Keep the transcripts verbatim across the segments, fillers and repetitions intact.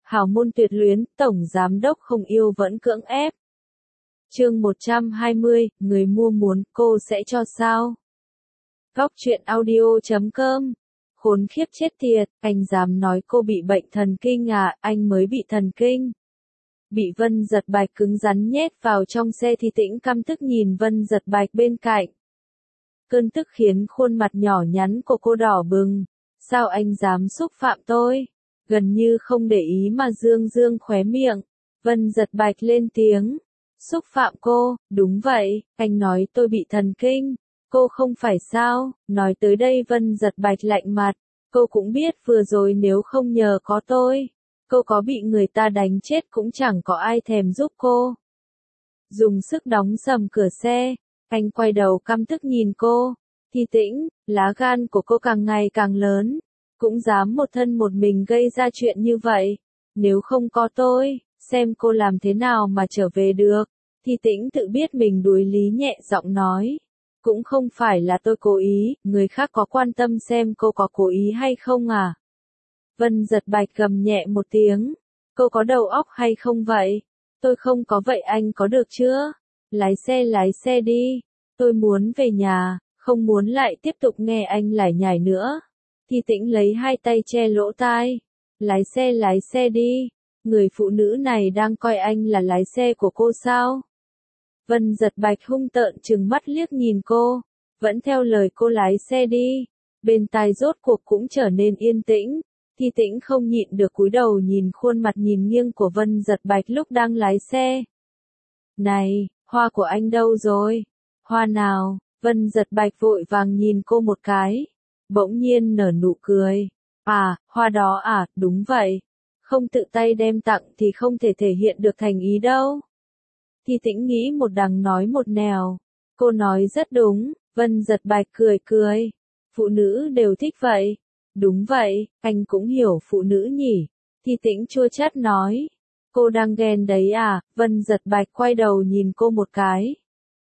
Hào môn tuyệt luyến, tổng giám đốc không yêu vẫn cưỡng ép. Chương một trăm hai mươi, người mua muốn, cô sẽ cho sao? Góc truyện audio chấm com. Khốn khiếp chết tiệt, anh dám nói cô bị bệnh thần kinh à, anh mới bị thần kinh. Bị Vân Giật Bạch cứng rắn nhét vào trong xe thì Tĩnh căm tức nhìn Vân Giật Bạch bên cạnh. Cơn tức khiến khuôn mặt nhỏ nhắn của cô đỏ bừng. Sao anh dám xúc phạm tôi? Gần như không để ý mà dương dương khóe miệng. Vân Giật Bạch lên tiếng. Xúc phạm cô, đúng vậy, anh nói tôi bị thần kinh. Cô không phải sao? Nói tới đây Vân Giật Bạch lạnh mặt. Cô cũng biết vừa rồi nếu không nhờ có tôi, cô có bị người ta đánh chết cũng chẳng có ai thèm giúp cô. Dùng sức đóng sầm cửa xe, anh quay đầu căm tức nhìn cô. Thi Tĩnh, lá gan của cô càng ngày càng lớn, cũng dám một thân một mình gây ra chuyện như vậy. Nếu không có tôi, xem cô làm thế nào mà trở về được. Thi Tĩnh tự biết mình đuối lý nhẹ giọng nói. Cũng không phải là tôi cố ý, người khác có quan tâm xem cô có cố ý hay không à? Vân Giật Bạch gầm nhẹ một tiếng. Cô có đầu óc hay không vậy? Tôi không có vậy anh có được chưa? Lái xe lái xe đi. Tôi muốn về nhà, không muốn lại tiếp tục nghe anh lải nhải nữa. Thi Tĩnh lấy hai tay che lỗ tai. Lái xe lái xe đi. Người phụ nữ này đang coi anh là lái xe của cô sao? Vân Giật Bạch hung tợn trừng mắt liếc nhìn cô. Vẫn theo lời cô lái xe đi. Bên tai rốt cuộc cũng trở nên yên tĩnh. Thi Tĩnh không nhịn được cúi đầu nhìn khuôn mặt nhìn nghiêng của Vân Giật Bạch lúc đang lái xe. Này, hoa của anh đâu rồi? Hoa nào? Vân Giật Bạch vội vàng nhìn cô một cái. Bỗng nhiên nở nụ cười. À, hoa đó à, đúng vậy. Không tự tay đem tặng thì không thể thể hiện được thành ý đâu. Thi Tĩnh nghĩ một đằng nói một nẻo. Cô nói rất đúng, Vân Giật Bạch cười cười. Phụ nữ đều thích vậy. Đúng vậy, anh cũng hiểu phụ nữ nhỉ. Thi Tĩnh chua chát nói. Cô đang ghen đấy à? Vân Giật Bạch quay đầu nhìn cô một cái.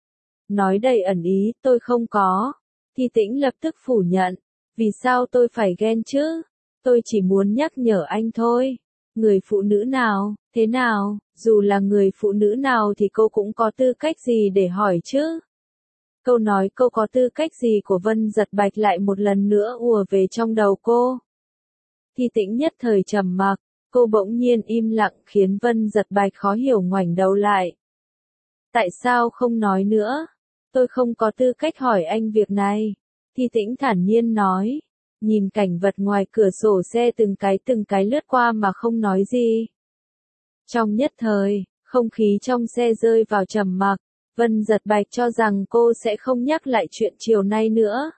Nói đầy ẩn ý, tôi không có. Thi Tĩnh lập tức phủ nhận. Vì sao tôi phải ghen chứ? Tôi chỉ muốn nhắc nhở anh thôi. Người phụ nữ nào, thế nào, dù là người phụ nữ nào thì cô cũng có tư cách gì để hỏi chứ? Câu nói cô có tư cách gì của Vân Giật Bạch lại một lần nữa ùa về trong đầu cô. Thi Tĩnh nhất thời trầm mặc, cô bỗng nhiên im lặng khiến Vân Giật Bạch khó hiểu ngoảnh đầu lại. Tại sao không nói nữa? Tôi không có tư cách hỏi anh việc này. Thi Tĩnh thản nhiên nói. Nhìn cảnh vật ngoài cửa sổ xe từng cái từng cái lướt qua mà không nói gì. Trong nhất thời, không khí trong xe rơi vào trầm mặc. Vân Giật Bạch cho rằng cô sẽ không nhắc lại chuyện chiều nay nữa.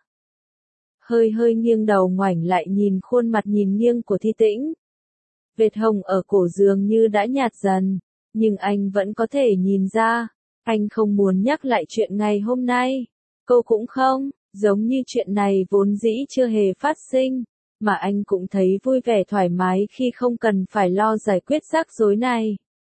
Hơi hơi nghiêng đầu ngoảnh lại nhìn khuôn mặt nhìn nghiêng của Thi Tĩnh. Vệt hồng ở cổ dường như đã nhạt dần, nhưng anh vẫn có thể nhìn ra. Anh không muốn nhắc lại chuyện ngày hôm nay. Cô cũng không, giống như chuyện này vốn dĩ chưa hề phát sinh, mà anh cũng thấy vui vẻ thoải mái khi không cần phải lo giải quyết rắc rối này.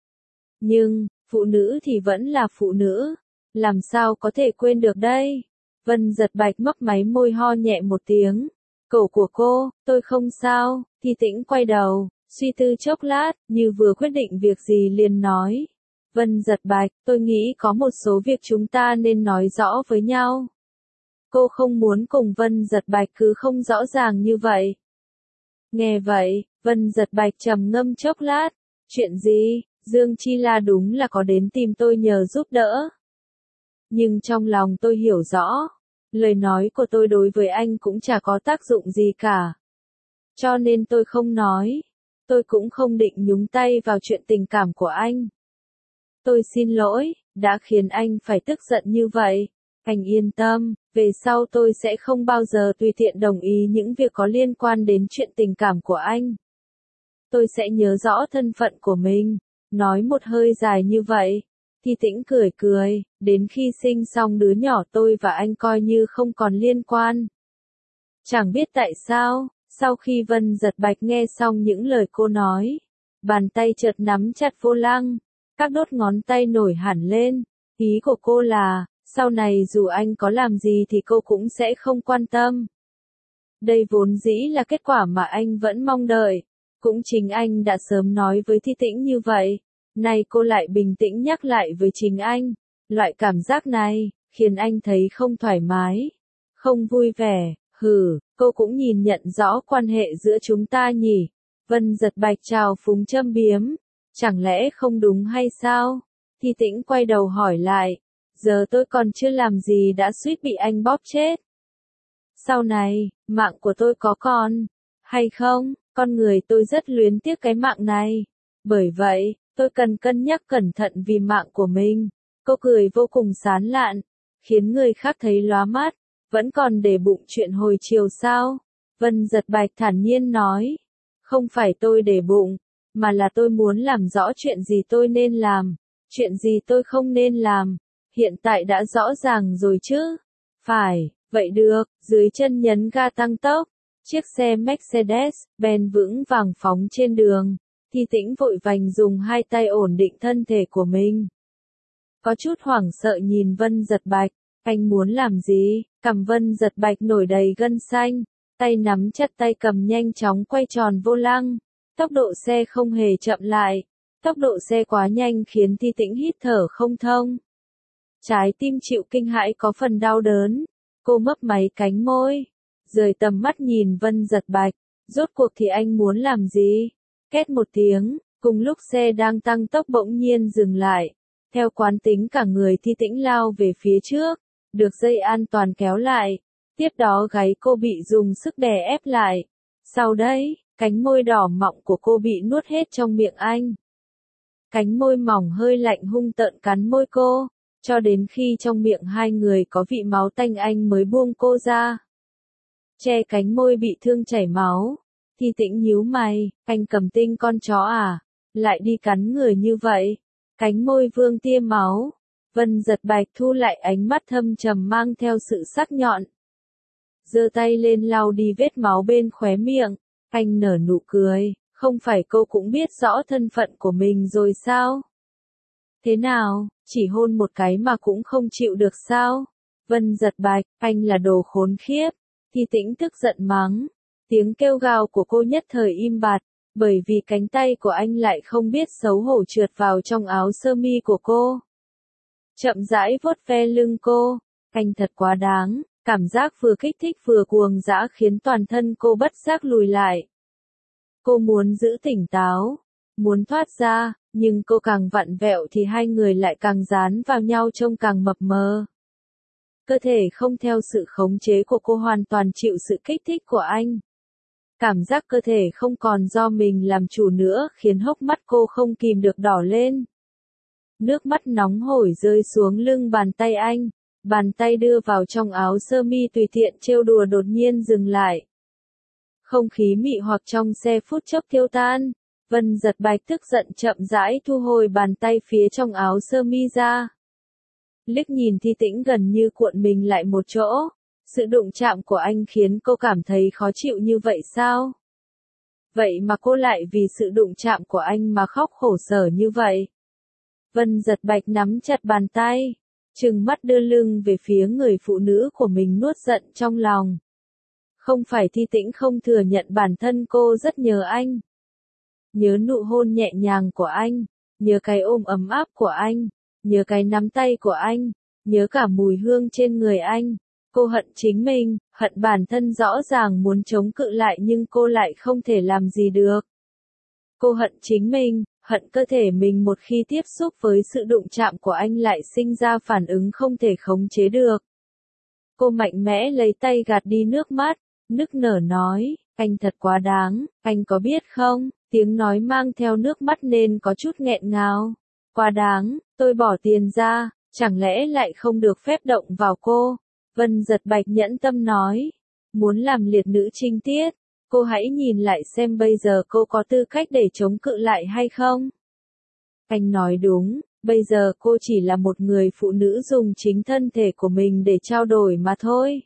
Nhưng, phụ nữ thì vẫn là phụ nữ, làm sao có thể quên được đây? Vân Giật Bạch mấp máy môi ho nhẹ một tiếng. Cổ của cô, tôi không sao. Thi Tĩnh quay đầu, suy tư chốc lát, như vừa quyết định việc gì liền nói. Vân Giật Bạch, tôi nghĩ có một số việc chúng ta nên nói rõ với nhau. Cô không muốn cùng Vân Giật Bạch cứ không rõ ràng như vậy. Nghe vậy, Vân Giật Bạch trầm ngâm chốc lát. Chuyện gì? Dương Chi La đúng là có đến tìm tôi nhờ giúp đỡ. Nhưng trong lòng tôi hiểu rõ, lời nói của tôi đối với anh cũng chả có tác dụng gì cả. Cho nên tôi không nói. Tôi cũng không định nhúng tay vào chuyện tình cảm của anh. Tôi xin lỗi, đã khiến anh phải tức giận như vậy. Anh yên tâm, về sau tôi sẽ không bao giờ tùy tiện đồng ý những việc có liên quan đến chuyện tình cảm của anh. Tôi sẽ nhớ rõ thân phận của mình. Nói một hơi dài như vậy. Thi Tĩnh cười cười, đến khi sinh xong đứa nhỏ tôi và anh coi như không còn liên quan. Chẳng biết tại sao, sau khi Vân Giật Bạch nghe xong những lời cô nói, bàn tay chợt nắm chặt vô lăng, các đốt ngón tay nổi hẳn lên. Ý của cô là, sau này dù anh có làm gì thì cô cũng sẽ không quan tâm. Đây vốn dĩ là kết quả mà anh vẫn mong đợi. Cũng chính anh đã sớm nói với Thi Tĩnh như vậy. Nay cô lại bình tĩnh nhắc lại với chính anh. Loại cảm giác này, khiến anh thấy không thoải mái, không vui vẻ. Hừ, cô cũng nhìn nhận rõ quan hệ giữa chúng ta nhỉ. Vân Giật Bạch trào phúng châm biếm. Chẳng lẽ không đúng hay sao? Thi Tĩnh quay đầu hỏi lại. Giờ tôi còn chưa làm gì đã suýt bị anh bóp chết. Sau này, mạng của tôi có còn hay không? Con người tôi rất luyến tiếc cái mạng này. Bởi vậy, tôi cần cân nhắc cẩn thận vì mạng của mình. Cô cười vô cùng sán lạn, khiến người khác thấy lóa mắt. Vẫn còn để bụng chuyện hồi chiều sao? Vân Giật Bạch thản nhiên nói. Không phải tôi để bụng, mà là tôi muốn làm rõ chuyện gì tôi nên làm, chuyện gì tôi không nên làm. Hiện tại đã rõ ràng rồi chứ? Phải, vậy được, dưới chân nhấn ga tăng tốc. Chiếc xe Mercedes-Benz vững vàng phóng trên đường. Thi Tĩnh vội vàng dùng hai tay ổn định thân thể của mình. Có chút hoảng sợ nhìn Vân Giật Bạch. Anh muốn làm gì? Cằm Vân Giật Bạch nổi đầy gân xanh. Tay nắm chặt tay cầm nhanh chóng quay tròn vô lăng. Tốc độ xe không hề chậm lại. Tốc độ xe quá nhanh khiến Thi Tĩnh hít thở không thông. Trái tim chịu kinh hãi có phần đau đớn. Cô mấp máy cánh môi. Rời tầm mắt nhìn Vân Giật Bạch. Rốt cuộc thì anh muốn làm gì? Két một tiếng, cùng lúc xe đang tăng tốc bỗng nhiên dừng lại. Theo quán tính cả người Thi Tĩnh lao về phía trước. Được dây an toàn kéo lại. Tiếp đó gáy cô bị dùng sức đè ép lại. Sau đấy, cánh môi đỏ mọng của cô bị nuốt hết trong miệng anh. Cánh môi mỏng hơi lạnh hung tợn cắn môi cô. Cho đến khi trong miệng hai người có vị máu tanh anh mới buông cô ra. Che cánh môi bị thương chảy máu. Thi Tĩnh nhíu mày, anh cầm tinh con chó à? Lại đi cắn người như vậy. Cánh môi vương tia máu. Vân Giật Bạch thu lại ánh mắt thâm trầm mang theo sự sắc nhọn. Giơ tay lên lau đi vết máu bên khóe miệng. Anh nở nụ cười, không phải cô cũng biết rõ thân phận của mình rồi sao? Thế nào, chỉ hôn một cái mà cũng không chịu được sao? Vân Giật Bạch, anh là đồ khốn khiếp. Thi Tĩnh tức giận mắng. Tiếng kêu gào của cô nhất thời im bặt, bởi vì cánh tay của anh lại không biết xấu hổ trượt vào trong áo sơ mi của cô. Chậm rãi vuốt ve lưng cô. Anh thật quá đáng, cảm giác vừa kích thích vừa cuồng dã khiến toàn thân cô bất giác lùi lại. Cô muốn giữ tỉnh táo, muốn thoát ra, nhưng cô càng vặn vẹo thì hai người lại càng dán vào nhau trông càng mập mờ. Cơ thể không theo sự khống chế của cô hoàn toàn chịu sự kích thích của anh. Cảm giác cơ thể không còn do mình làm chủ nữa khiến hốc mắt cô không kìm được đỏ lên. Nước mắt nóng hổi rơi xuống lưng bàn tay anh. Bàn tay đưa vào trong áo sơ mi tùy tiện trêu đùa đột nhiên dừng lại. Không khí mị hoặc trong xe phút chốc tiêu tan. Vân Giật Bạch tức giận chậm rãi thu hồi bàn tay phía trong áo sơ mi ra. Liếc nhìn Thi Tĩnh gần như cuộn mình lại một chỗ. Sự đụng chạm của anh khiến cô cảm thấy khó chịu như vậy sao? Vậy mà cô lại vì sự đụng chạm của anh mà khóc khổ sở như vậy. Vân Giật Bạch nắm chặt bàn tay, trừng mắt đưa lưng về phía người phụ nữ của mình nuốt giận trong lòng. Không phải Thi Tĩnh không thừa nhận bản thân cô rất nhớ anh. Nhớ nụ hôn nhẹ nhàng của anh, nhớ cái ôm ấm áp của anh, nhớ cái nắm tay của anh, nhớ cả mùi hương trên người anh. Cô hận chính mình, hận bản thân rõ ràng muốn chống cự lại nhưng cô lại không thể làm gì được. Cô hận chính mình, hận cơ thể mình một khi tiếp xúc với sự đụng chạm của anh lại sinh ra phản ứng không thể khống chế được. Cô mạnh mẽ lấy tay gạt đi nước mắt, nức nở nói, anh thật quá đáng, anh có biết không, tiếng nói mang theo nước mắt nên có chút nghẹn ngào. Quá đáng, tôi bỏ tiền ra, chẳng lẽ lại không được phép động vào cô? Vân Giật Bạch nhẫn tâm nói, muốn làm liệt nữ trinh tiết, cô hãy nhìn lại xem bây giờ cô có tư cách để chống cự lại hay không? Anh nói đúng, bây giờ cô chỉ là một người phụ nữ dùng chính thân thể của mình để trao đổi mà thôi.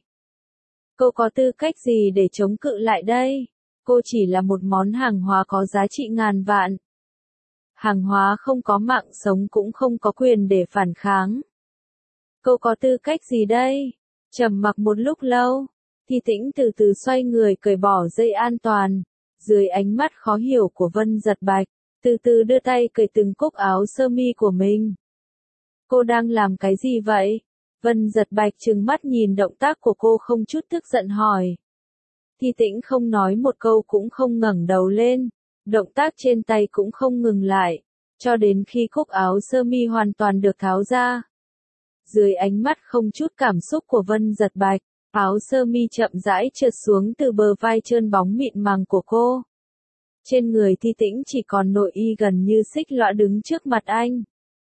Cô có tư cách gì để chống cự lại đây? Cô chỉ là một món hàng hóa có giá trị ngàn vạn. Hàng hóa không có mạng sống cũng không có quyền để phản kháng. Cô có tư cách gì đây? Trầm mặc một lúc lâu, Thi Tĩnh từ từ xoay người cởi bỏ dây an toàn, Dưới ánh mắt khó hiểu của Vân Giật Bạch, từ từ đưa tay cởi từng cúc áo sơ mi của mình. Cô đang làm cái gì vậy? Vân Giật Bạch trừng mắt nhìn động tác của cô không chút tức giận hỏi. Thi Tĩnh không nói một câu cũng không ngẩng đầu lên, động tác trên tay cũng không ngừng lại, cho đến khi cúc áo sơ mi hoàn toàn được tháo ra. Dưới ánh mắt không chút cảm xúc của Vân Giật Bạch, áo sơ mi chậm rãi trượt xuống từ bờ vai trơn bóng mịn màng của cô. Trên người Thi Tĩnh chỉ còn nội y gần như xích lõa đứng trước mặt anh.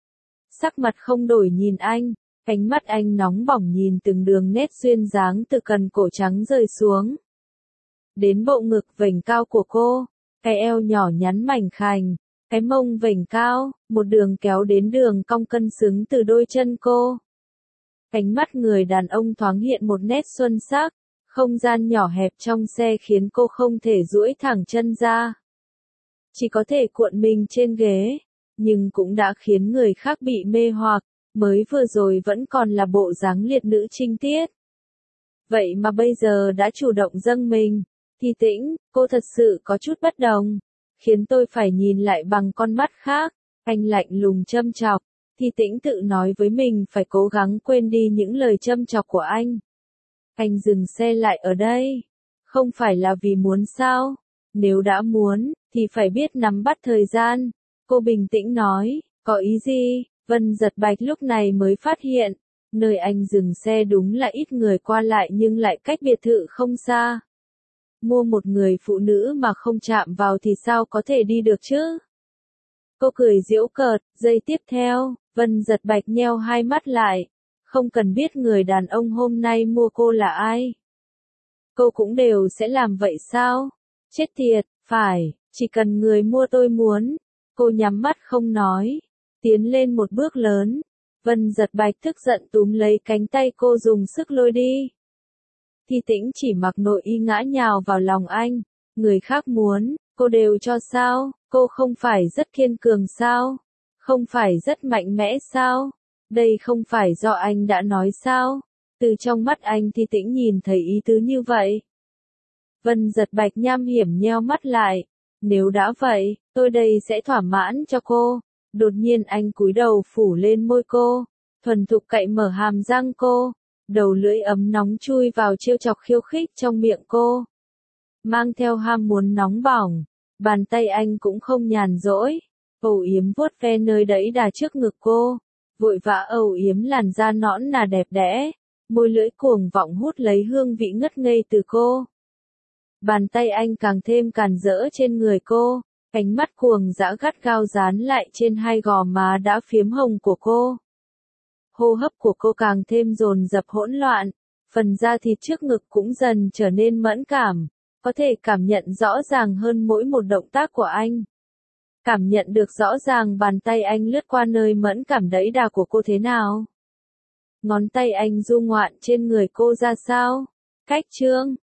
Sắc mặt không đổi nhìn anh, ánh mắt anh nóng bỏng nhìn từng đường nét duyên dáng từ cần cổ trắng rơi xuống. Đến bộ ngực vểnh cao của cô, cái eo nhỏ nhắn mảnh khảnh, cái mông vểnh cao, một đường kéo đến đường cong cân xứng từ đôi chân cô. Ánh mắt người đàn ông thoáng hiện một nét xuân sắc, không gian nhỏ hẹp trong xe khiến cô không thể duỗi thẳng chân ra. Chỉ có thể cuộn mình trên ghế, nhưng cũng đã khiến người khác bị mê hoặc, mới vừa rồi vẫn còn là bộ dáng liệt nữ trinh tiết. Vậy mà bây giờ đã chủ động dâng mình, Thi Tĩnh, cô thật sự có chút bất đồng, khiến tôi phải nhìn lại bằng con mắt khác. Anh lạnh lùng châm chọc, Thi Tĩnh tự nói với mình phải cố gắng quên đi những lời châm chọc của anh. Anh dừng xe lại ở đây, không phải là vì muốn sao, nếu đã muốn, thì phải biết nắm bắt thời gian. Cô bình tĩnh nói, có ý gì? Vân Giật Bạch lúc này mới phát hiện, nơi anh dừng xe đúng là ít người qua lại nhưng lại cách biệt thự không xa. Mua một người phụ nữ mà không chạm vào thì sao có thể đi được chứ? Cô cười giễu cợt, giây tiếp theo, Vân Giật Bạch nheo hai mắt lại, không cần biết người đàn ông hôm nay mua cô là ai. Cô cũng đều sẽ làm vậy sao? Chết tiệt, phải, chỉ cần người mua tôi muốn. Cô nhắm mắt không nói, tiến lên một bước lớn. Vân Giật Bạch tức giận túm lấy cánh tay cô dùng sức lôi đi. Thi Tĩnh chỉ mặc nội y ngã nhào vào lòng anh, người khác muốn, cô đều cho sao, cô không phải rất kiên cường sao, không phải rất mạnh mẽ sao, đây không phải do anh đã nói sao, từ trong mắt anh Thi Tĩnh nhìn thấy ý tứ như vậy. Vân Giật Bạch nham hiểm nheo mắt lại, nếu đã vậy, tôi đây sẽ thỏa mãn cho cô. Đột nhiên anh cúi đầu phủ lên môi cô, thuần thục cậy mở hàm răng cô, đầu lưỡi ấm nóng chui vào trêu chọc khiêu khích trong miệng cô. Mang theo ham muốn nóng bỏng, bàn tay anh cũng không nhàn rỗi, âu yếm vuốt ve nơi đẫy đà trước ngực cô, vội vã âu yếm làn da nõn nà đẹp đẽ, môi lưỡi cuồng vọng hút lấy hương vị ngất ngây từ cô. Bàn tay anh càng thêm càn rỡ trên người cô, ánh mắt cuồng dã gắt gao dán lại trên hai gò má đã phiếm hồng của cô. Hô hấp của cô càng thêm dồn dập hỗn loạn, phần da thịt trước ngực cũng dần trở nên mẫn cảm, có thể cảm nhận rõ ràng hơn mỗi một động tác của anh. Cảm nhận được rõ ràng bàn tay anh lướt qua nơi mẫn cảm đẫy đà của cô thế nào. Ngón tay anh du ngoạn trên người cô ra sao. Cách chương